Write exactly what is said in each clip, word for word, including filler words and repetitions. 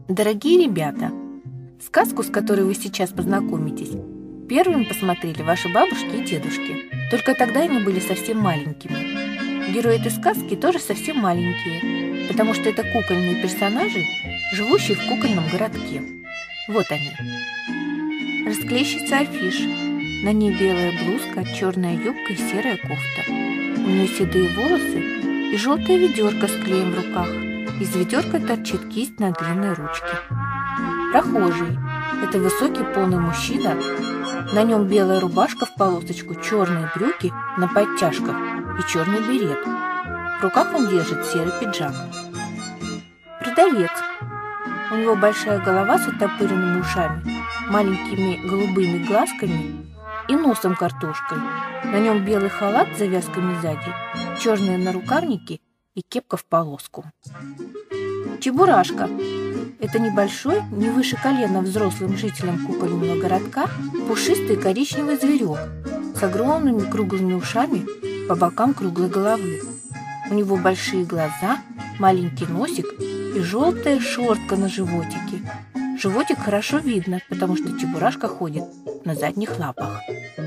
Дорогие ребята, сказку, с которой вы сейчас познакомитесь, первыми посмотрели ваши бабушки и дедушки. Только тогда они были совсем маленькими. Герои этой сказки тоже совсем маленькие, потому что это кукольные персонажи, живущие в кукольном городке. Вот они. Расклещится афиша. На ней белая блузка, черная юбка и серая кофта. У нее седые волосы и желтое ведерко с клеем в руках. Из ведерка торчит кисть на длинной ручке. Прохожий. Это высокий полный мужчина. На нем белая рубашка в полосочку, черные брюки на подтяжках и черный берет. В руках он держит серый пиджак. Продавец. У него большая голова с оттопыренными ушами, маленькими голубыми глазками и носом картошкой. На нем белый халат с завязками сзади, черные нарукавники и кепка в полоску. Чебурашка. Это небольшой, не выше колена взрослым жителям кукольного городка, пушистый коричневый зверек с огромными круглыми ушами по бокам круглой головы. У него большие глаза, маленький носик и желтая шерстка на животике. Животик хорошо видно, потому что Чебурашка ходит на задних лапах.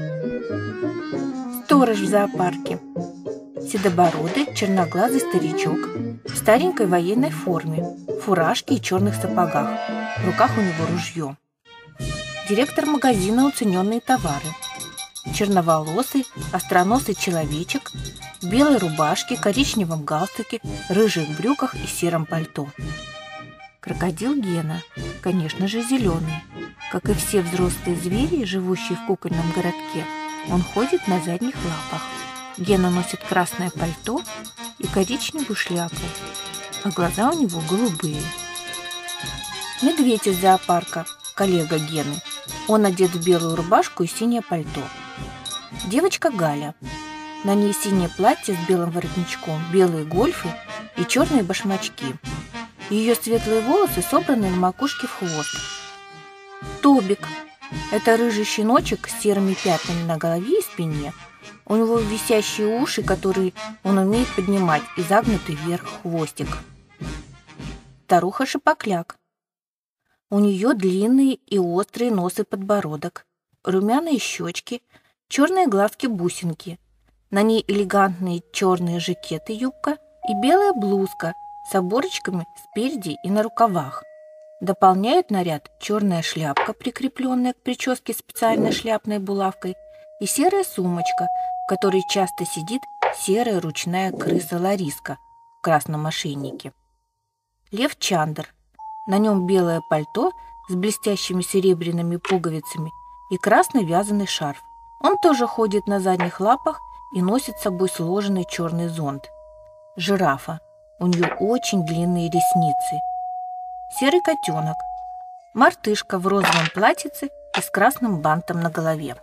Сторож в зоопарке. Седобородый, черноглазый старичок в старенькой военной форме, фуражке и черных сапогах. В руках у него ружье. Директор магазина «Уцененные товары». Черноволосый, остроносый человечек в белой рубашке, коричневом галстуке, рыжих брюках и сером пальто. Крокодил Гена, конечно же, зеленый. Как и все взрослые звери, живущие в кукольном городке, он ходит на задних лапах. Гена носит красное пальто и коричневую шляпу, а глаза у него голубые. Медведь из зоопарка, коллега Гены. Он одет в белую рубашку и синее пальто. Девочка Галя. На ней синее платье с белым воротничком, белые гольфы и черные башмачки. Ее светлые волосы собраны на макушке в хвост. Тобик. Это рыжий щеночек с серыми пятнами на голове и спине. У него висящие уши, которые он умеет поднимать, и загнутый вверх хвостик. Старуха Шапокляк. У нее длинные и острые нос и подбородок, румяные щечки, черные глазки-бусинки. На ней элегантные черные жакеты, юбка и белая блузка с оборочками спереди и на рукавах. Дополняют наряд черная шляпка, прикрепленная к прическе специальной шляпной булавкой, и серая сумочка, в которой часто сидит серая ручная крыса Лариска в красном ошейнике. Лев Чандр. На нем белое пальто с блестящими серебряными пуговицами и красный вязаный шарф. Он тоже ходит на задних лапах и носит с собой сложенный черный зонт. Жирафа. У нее очень длинные ресницы. Серый котенок. Мартышка в розовом платьице и с красным бантом на голове.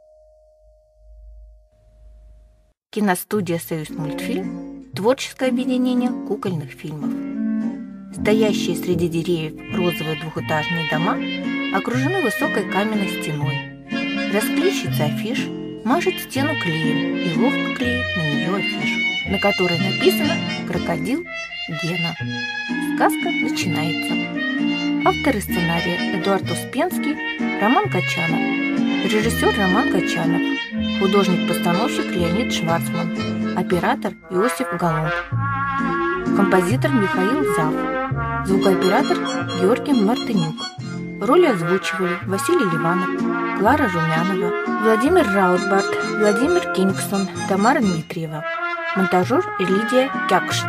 Киностудия «Союзмультфильм» – творческое объединение кукольных фильмов. Стоящие среди деревьев розовые двухэтажные дома окружены высокой каменной стеной. Расклещица афиш мажет стену клеем и ловко клеит на нее афишу, на которой написано «Крокодил Гена». Сказка начинается. Авторы сценария Эдуард Успенский, Роман Качанов. Режиссер Роман Качанов. Художник-постановщик Леонид Шварцман. Оператор Иосиф Голланд. Композитор Михаил Зав. Звукооператор Георгий Мартынюк. Роли озвучивали Василий Ливанов, Клара Румянова, Владимир Раутбард, Владимир Кингсон, Тамара Дмитриева. Монтажер Лидия Кякшт.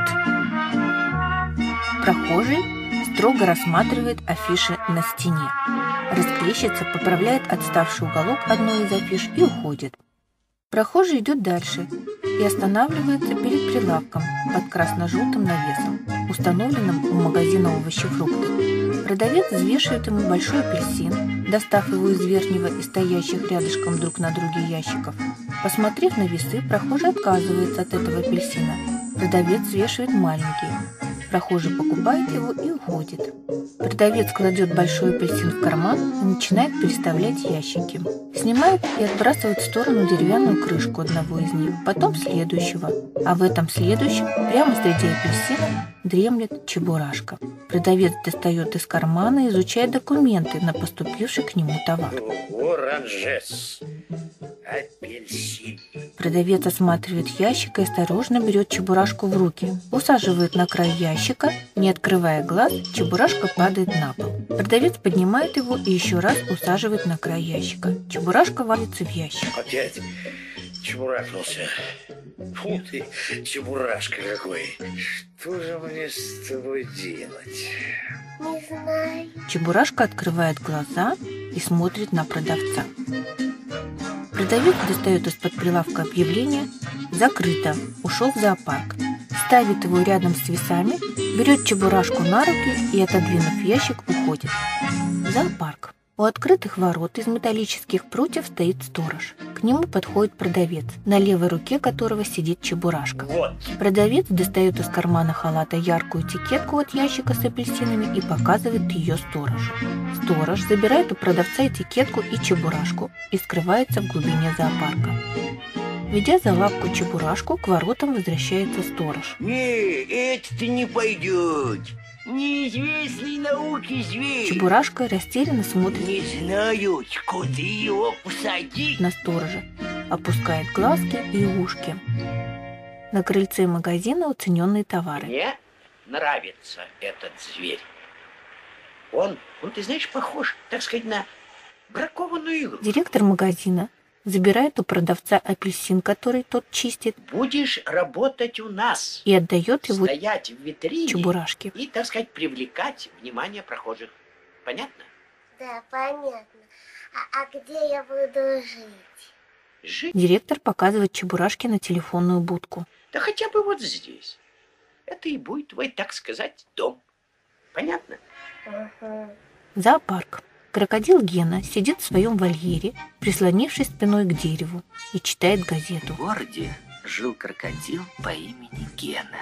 Прохожий строго рассматривает афиши на стене. Расклещица поправляет отставший уголок одной из афиш и уходит. Прохожий идет дальше и останавливается перед прилавком под красно-желтым навесом, установленным у магазина овощи и фрукты. Продавец взвешивает ему большой апельсин, достав его из верхнего и стоящих рядышком друг на друге ящиков. Посмотрев на весы, прохожий отказывается от этого апельсина. Продавец взвешивает маленький. Прохожий покупает его и уходит. Продавец кладет большой апельсин в карман и начинает переставлять ящики. Снимает и отбрасывает в сторону деревянную крышку одного из них, потом следующего. А в этом следующем, прямо среди апельсинов, дремлет Чебурашка. Продавец достает из кармана и изучает документы на поступивший к нему товар. Оранжес. Апельсин. Продавец осматривает ящик и осторожно берет Чебурашку в руки. Усаживает на край ящика, не открывая глаз, Чебурашка падает на пол. Продавец поднимает его и еще раз усаживает на край ящика. Чебурашка валится в ящик. Опять чебурашнулся. Фу ты, Чебурашка какой. Что же мне с тобой делать? Не знаю. Чебурашка открывает глаза и смотрит на продавца. Продавец достает из-под прилавка объявление «Закрыто. Ушел в зоопарк». Ставит его рядом с весами, берет Чебурашку на руки и, отодвинув ящик, уходит. Зоопарк. У открытых ворот из металлических прутьев стоит сторож. К нему подходит продавец, на левой руке которого сидит Чебурашка. Вот. Продавец достает из кармана халата яркую этикетку от ящика с апельсинами и показывает ее сторожу. Сторож забирает у продавца этикетку и Чебурашку и скрывается в глубине зоопарка. Ведя за лапку Чебурашку, к воротам возвращается сторож. Не, это не пойдет. Неизвестный науки зверь. Чебурашка растерянно смотрит Не знаю, куда его посадить. на сторожа, опускает глазки и ушки. На крыльце магазина уцененные товары. Мне нравится этот зверь. Он, он, ты знаешь, похож, так сказать, на бракованную иглу. Директор магазина забирает у продавца апельсин, который тот чистит, Будешь работать у нас. и отдает его Стоять в витрине Чебурашке. и, так сказать, привлекать внимание прохожих. Понятно? Да, понятно. А, а где я буду жить? Жить? Директор показывает Чебурашке на телефонную будку. Да хотя бы вот здесь. Это и будет твой, так сказать, дом. Понятно? Угу. Зоопарк. Крокодил Гена сидит в своем вольере, прислонившись спиной к дереву, и читает газету. В городе жил крокодил по имени Гена.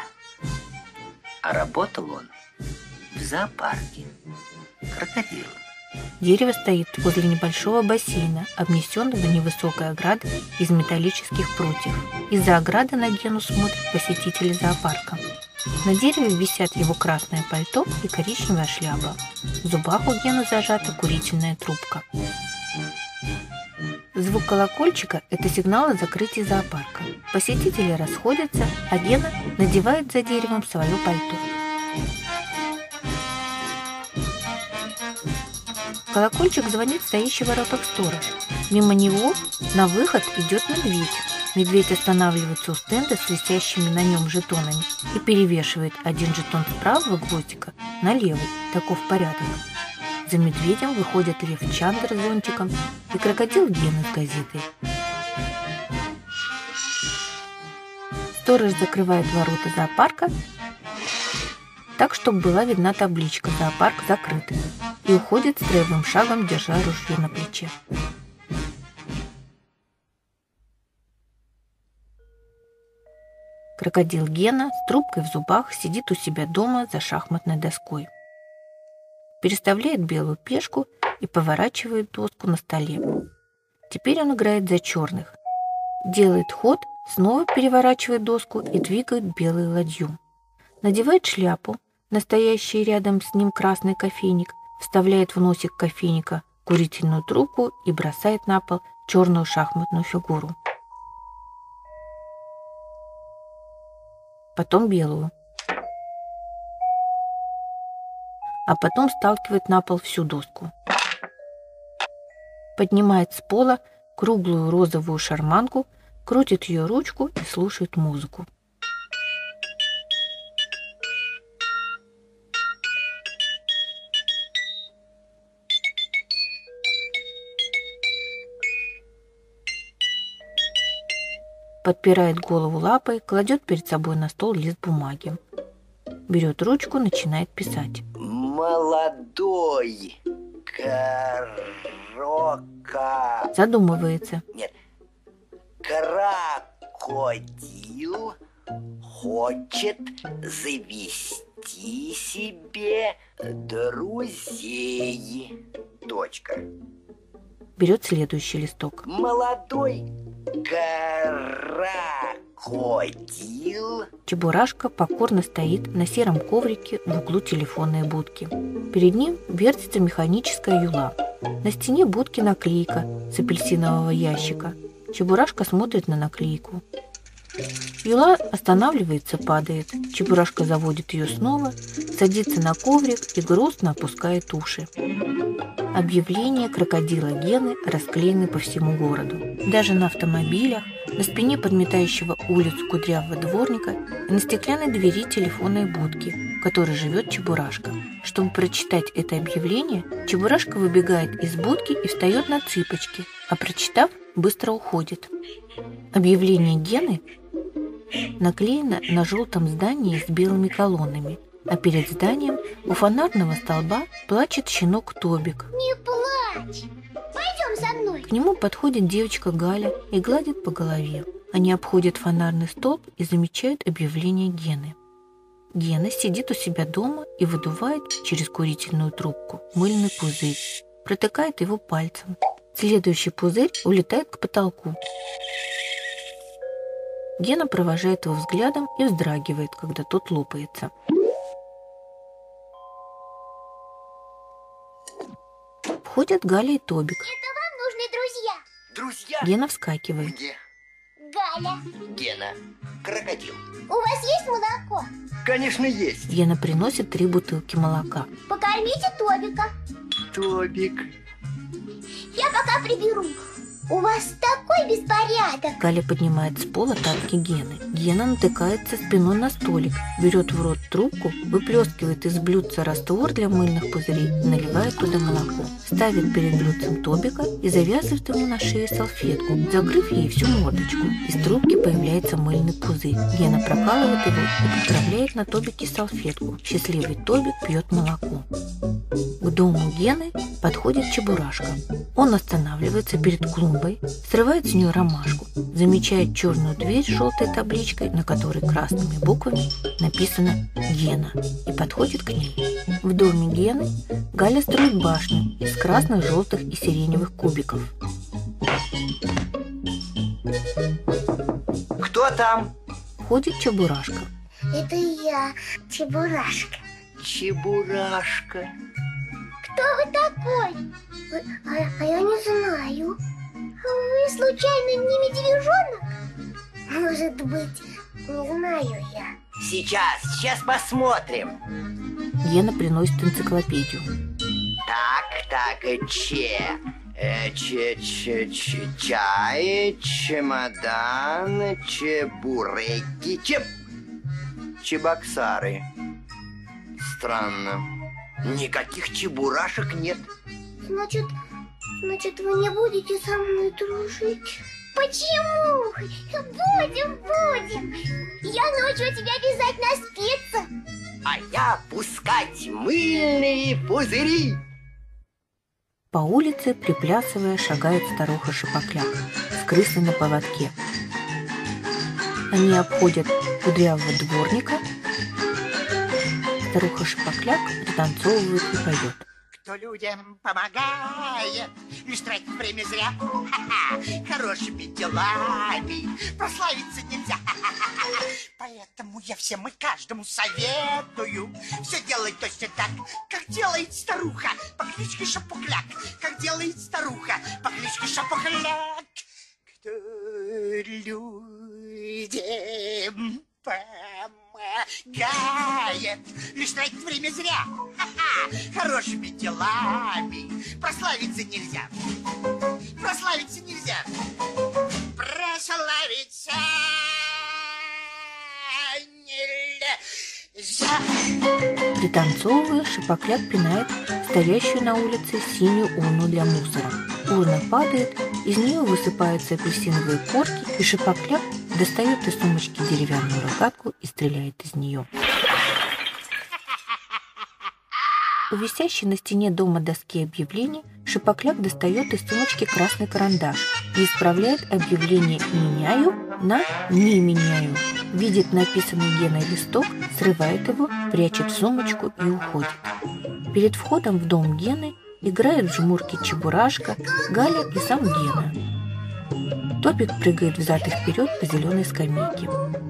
А работал он в зоопарке крокодилом. Дерево стоит возле небольшого бассейна, обнесенного невысокой оградой из металлических прутьев. Из-за ограды на Гену смотрят посетители зоопарка. На дереве висят его красное пальто и коричневая шляпа. В зубах у Гены зажата курительная трубка. Звук колокольчика – это сигнал о закрытии зоопарка. Посетители расходятся, а Гена надевает за деревом свое пальто. Колокольчик звонит стоящий в воротах сторож. Мимо него на выход идет медведь. Медведь останавливается у стенда с висящими на нем жетонами и перевешивает один жетон с правого гвоздика на левый. Таков порядок. За медведем выходят лев Чандр с зонтиком и крокодил Гена с газетой. Сторож закрывает ворота зоопарка так, чтобы была видна табличка «Зоопарк закрыт», и уходит строевым шагом, держа ружье на плече. Крокодил Гена с трубкой в зубах сидит у себя дома за шахматной доской. Переставляет белую пешку и поворачивает доску на столе. Теперь он играет за черных. Делает ход, снова переворачивает доску и двигает белую ладью. Надевает шляпу, настоящий рядом с ним красный кофейник, вставляет в носик кофейника курительную трубку и бросает на пол черную шахматную фигуру. Потом белую. А потом сталкивает на пол всю доску. Поднимает с пола круглую розовую шарманку, крутит ее ручку и слушает музыку. Подпирает голову лапой, кладет перед собой на стол лист бумаги. Берет ручку, начинает писать. Молодой крока... Задумывается. Нет. Крокодил хочет завести Найти себе друзей. Точка. Берет следующий листок. Молодой крокодил. Чебурашка покорно стоит на сером коврике в углу телефонной будки. Перед ним вертится механическая юла. На стене будки наклейка с апельсинового ящика. Чебурашка смотрит на наклейку. Юла останавливается, падает. Чебурашка заводит ее снова, садится на коврик и грустно опускает уши. Объявления крокодила Гены расклеены по всему городу. Даже на автомобилях, на спине подметающего улицу кудрявого дворника и на стеклянной двери телефонной будки, в которой живет Чебурашка. Чтобы прочитать это объявление, Чебурашка выбегает из будки и встает на цыпочки, а прочитав, быстро уходит. Объявление Гены наклеено на желтом здании с белыми колоннами, а перед зданием у фонарного столба плачет щенок Тобик. Не плачь! Пойдем со мной! К нему подходит девочка Галя и гладит по голове. Они обходят фонарный столб и замечают объявление Гены. Гена сидит у себя дома и выдувает через курительную трубку мыльный пузырь, протыкает его пальцем. Следующий пузырь улетает к потолку. Гена провожает его взглядом и вздрагивает, когда тот лопается. Входят Галя и Тобик. Это вам нужны друзья. Друзья? Гена вскакивает. Где? Галя, Гена. Крокодил. у вас есть молоко? Конечно, есть. Гена приносит три бутылки молока. Покормите Тобика. Тобик. Я пока приберу. У вас такой беспорядок. Галя поднимает с пола тапки Гены. Гена натыкается спиной на столик, берет в рот трубку, выплескивает из блюдца раствор для мыльных пузырей и наливает туда молоко. Ставит перед блюдцем Тобика и завязывает ему на шее салфетку, закрыв ей всю мордочку. Из трубки появляется мыльный пузырь. Гена прокалывает его и подправляет на Тобике салфетку. Счастливый Тобик пьет молоко. К дому Гены подходит Чебурашка. Он останавливается перед клумбой, срывает с нее ромашку, замечает черную дверь с желтой табличкой, на которой красными буквами написано «Гена», и подходит к ней. В доме Гены Галя строит башню из красных, желтых и сиреневых кубиков. Кто там? Входит Чебурашка. Это я, Чебурашка. Чебурашка. Кто вы такой? Вы- а, а я не знаю. Вы случайно не медвежонок? Может быть, не знаю я. Сейчас, сейчас посмотрим. Гена приносит энциклопедию. Так, так, че, э, че, че, че, чай, чемодан, чебуреки, чеб, чебоксары. Странно. Никаких чебурашек нет. Значит, значит, вы не будете со мной дружить? Почему? Будем, будем. Я научу тебя вязать на спицах. А я пускать мыльные пузыри. По улице, приплясывая, шагает старуха Шапокляк с крысой на поводке. Они обходят кудрявого дворника. Старуха Шапокляк пританцовывает и поет. Кто людям помогает, лишь тратит время зря. Ха-ха, хорошими делами прославиться нельзя. Ха-ха-ха. Поэтому я всем и каждому советую все делать точно так, как делает старуха по кличке Шапокляк. Как делает старуха по кличке Шапокляк. Кто людям помогает, лишь тратит время зря. Ха-ха, хорошими делами прославиться нельзя. Прославиться нельзя. Прославиться нельзя. Пританцовывая, Шапокляк пинает стоящую на улице синюю урну для мусора. Урна падает, из нее высыпаются апельсиновые корки, и Шапокляк достает из сумочки деревянную рогатку и стреляет из нее. У висящей на стене дома доски объявлений Шапокляк достает из сумочки красный карандаш и исправляет объявление «меняю» на «не меняю». Видит написанный Геной листок, срывает его, прячет в сумочку и уходит. Перед входом в дом Гены играют в жмурки Чебурашка, Галя и сам Гена. Тобик прыгает взад и вперед по зеленой скамейке.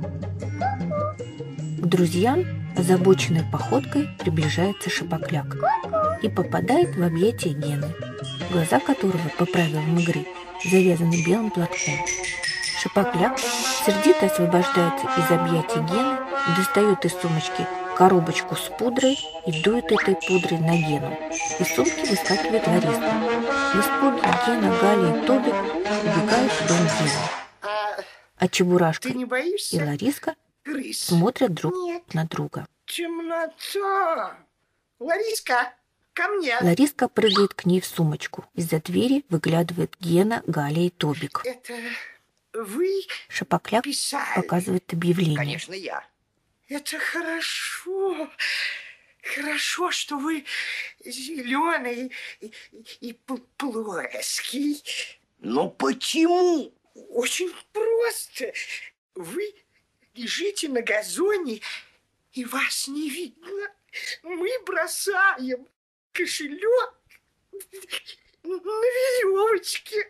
К друзьям озабоченной походкой приближается Шапокляк и попадает в объятия Гены, глаза которого, по правилам игры, завязаны белым платком. Шапокляк сердито освобождается из объятий Гены, достает из сумочки коробочку с пудрой и дует этой пудрой на Гену. Из сумки выскакивает Лариска. В испуге Гена, Галя и Тобик убегают в дом Гены. А Чебурашка Ты не боишься? и Лариска Крыс. смотрят друг Нет. на друга. Темнота. Лариска, ко мне. Лариска прыгает к ней в сумочку. Из-за двери выглядывает Гена, Галя и Тобик. Это вы Шапокляк писали? показывает объявление. Конечно, я. Это хорошо. Хорошо, что вы зеленый и, и, и пл- плоский. Ну почему? Очень просто. Вы лежите на газоне, и вас не видно. Мы бросаем кошелек на веревочке.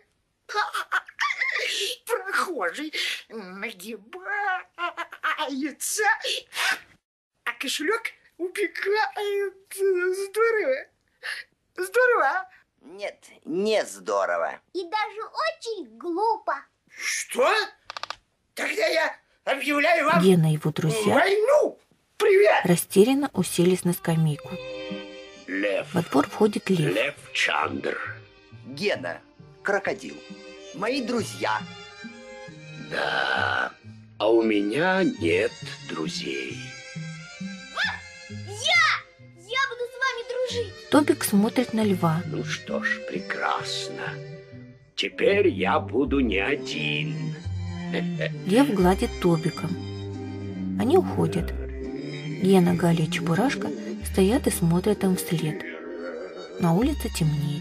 Прохожий нагибается, а кошелек убегает. Здорово. Здорово. Нет, не здорово. И даже очень глупо. Что? Тогда я объявляю вам Гена и его друзья войну. Привет. растерянно уселись на скамейку. Лев. Во двор входит лев. Лев Чандр. Гена, крокодил. Мои друзья. Да, а у меня нет друзей. Я буду с вами дружить. Тобик смотрит на льва. Ну что ж, прекрасно. Теперь я буду не один. Лев гладит Тобика. Они уходят. Гена, Галя и Чебурашка стоят и смотрят им вслед. На улице темнеет.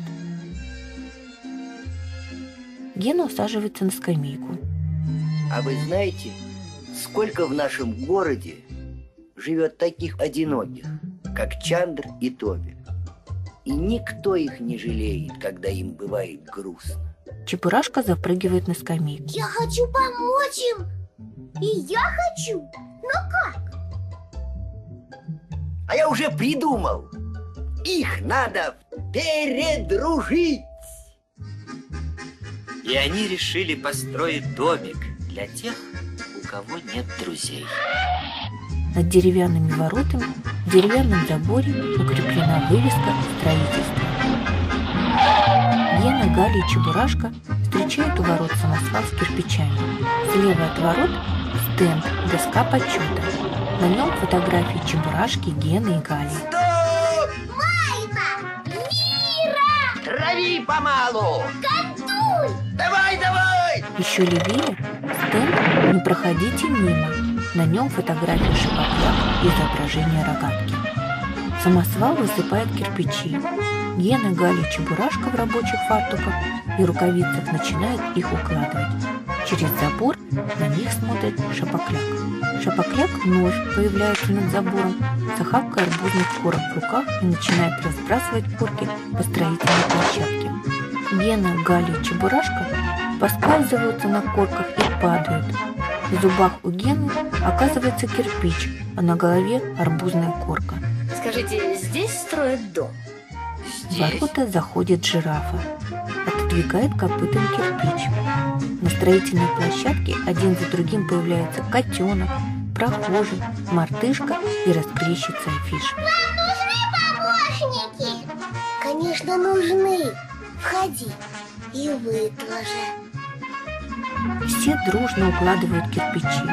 Гена усаживается на скамейку. А вы знаете, сколько в нашем городе живет таких одиноких, как Чандр и Тобик? И никто их не жалеет, когда им бывает грустно. Чебурашка запрыгивает на скамейку. Я хочу помочь им. И я хочу. Но как? А я уже придумал. Их надо передружить. И они решили построить домик для тех, у кого нет друзей. Над деревянными воротами в деревянном заборе укреплена вывеска «Строительство». Гена, Галя и Чебурашка встречают у ворот самосвал с кирпичами. Слева от ворот стенд, доска почета. На нем фотографии Чебурашки, Гены и Гали. Стоп! Майна! Мира! Трави помалу! Кантуй! Давай, давай! Еще левее стенд «Не проходите мимо». На нем фотография Шапокляка и изображение рогатки. Самосвал высыпает кирпичи. Гена, Галя и Чебурашка в рабочих фартуках и рукавицах начинают их укладывать. Через забор на них смотрит Шапокляк. Шапокляк вновь появляется над забором с охапкой арбузных корок в руках и начинает разбрасывать корки по строительной площадке. Гена, Галя и Чебурашка поскальзываются на корках и падают. В зубах у Гены оказывается кирпич, а на голове арбузная корка. Скажите, здесь строят дом? В ворота заходит жирафа, отодвигает копытом кирпич. На строительной площадке один за другим появляются котенок, прохожий, мартышка и расклещица афиш. Вам нужны помощники? Конечно, нужны. Входи. И вы тоже. Все дружно укладывают кирпичи.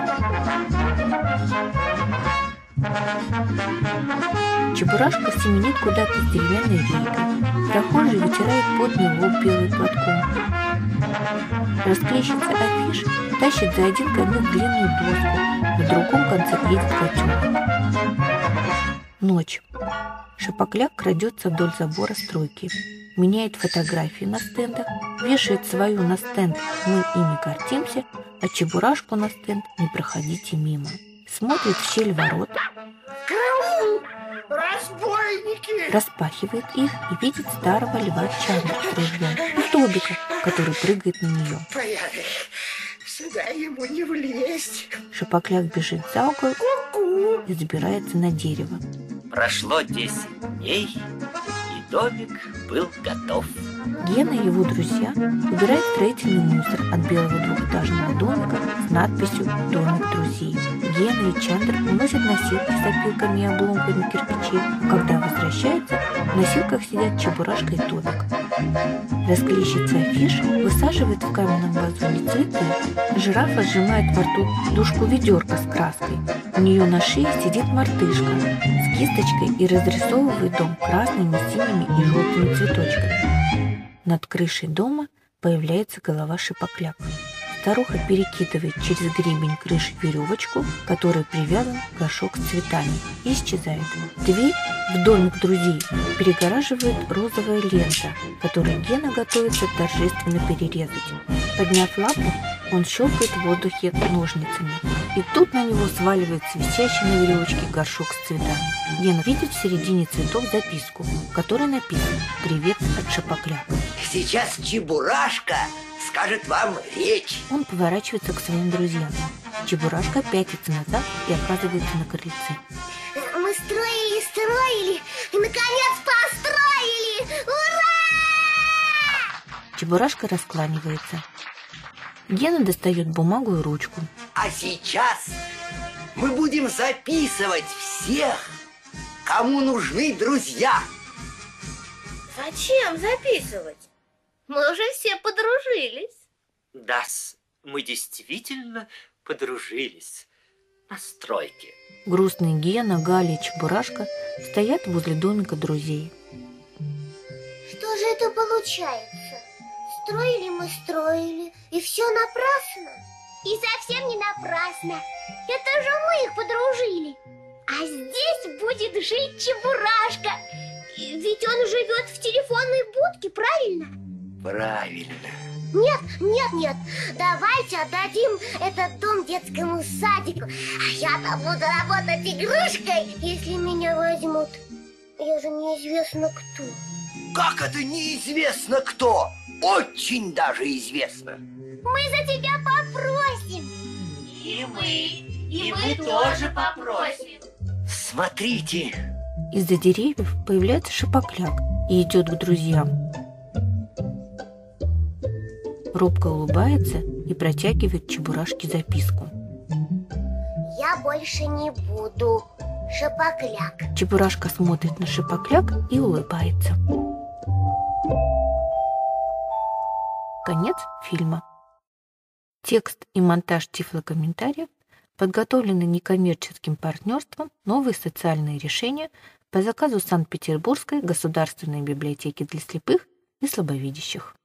Чебурашка семенит куда-то с деревянной рейкой. Прохожий вытирает потный лоб белым платком. Расклещица афиш тащит за один конец длинную доску, на другом конце едет котенок. Ночь. Шапокляк крадется вдоль забора стройки, меняет фотографии на стендах, вешает свою на стенд «Мы ими гордимся», а Чебурашку на стенд «Не проходите мимо». Смотрит в щель ворот, Караул! Разбойники! распахивает их и видит старого льва Чандра с ружьем и Тобика, который прыгает на нее. Порядок. Сюда ему не влезть. Шапокляк бежит за угол Ку-ку. и забирается на дерево. Прошло десять дней, и домик был готов. Гена и его друзья убирают строительный мусор от белого двухэтажного домика с надписью «Домик друзей». Гена и Чандр уносят носилки с опилками и обломками кирпичей, а когда возвращаются, в носилках сидят Чебурашка и Тобик. Расклещица Афиш высаживает в каменном вазоне цветы. Жирафа сжимает во рту дужку-ведерко с краской. У нее на шее сидит мартышка с кисточкой и разрисовывает дом красными, синими и желтыми цветочками. Над крышей дома появляется голова Шапокляка. Старуха перекидывает через гребень крыши веревочку, к которой привязан горшок с цветами, и исчезает. Дверь в домик друзей перегораживает розовая лента, которую Гена готовится торжественно перерезать. Подняв лапу, он щелкает в воздухе ножницами, и тут на него сваливается висящий на веревочке горшок с цветами. Гена видит в середине цветов записку, в которой написано «Привет от Шапокляка». Сейчас Чебурашка скажет вам речь. Он поворачивается к своим друзьям. Чебурашка пятится назад и оказывается на крыльце. Мы строили, строили и, наконец, построили! Ура! Чебурашка раскланивается. Гена достает бумагу и ручку. А сейчас мы будем записывать всех, кому нужны друзья. Зачем записывать? Мы уже все подружились. Да-с, мы действительно подружились на стройке. Грустный Гена, Галя и Чебурашка стоят возле домика друзей. Что же это получается? Строили мы, строили, и все напрасно? И совсем не напрасно. Это же мы их подружили. А здесь будет жить Чебурашка. Ведь он живет в телефонной будке, правильно? Правильно. Нет, нет, нет. Давайте отдадим этот дом детскому садику. А я-то буду работать игрушкой, если меня возьмут. Я же неизвестно кто. Как это неизвестно кто? Очень даже известно. Мы за тебя попросим. И мы, и мы тоже попросим. Смотрите. Из-за деревьев появляется Шапокляк и идет к друзьям. Робко улыбается и протягивает Чебурашке записку. Я больше не буду. Шапокляк. Чебурашка смотрит на Шапокляк и улыбается. Конец фильма. Текст и монтаж тифлокомментариев подготовлены некоммерческим партнерством «Новые социальные решения» по заказу Санкт-Петербургской государственной библиотеки для слепых и слабовидящих.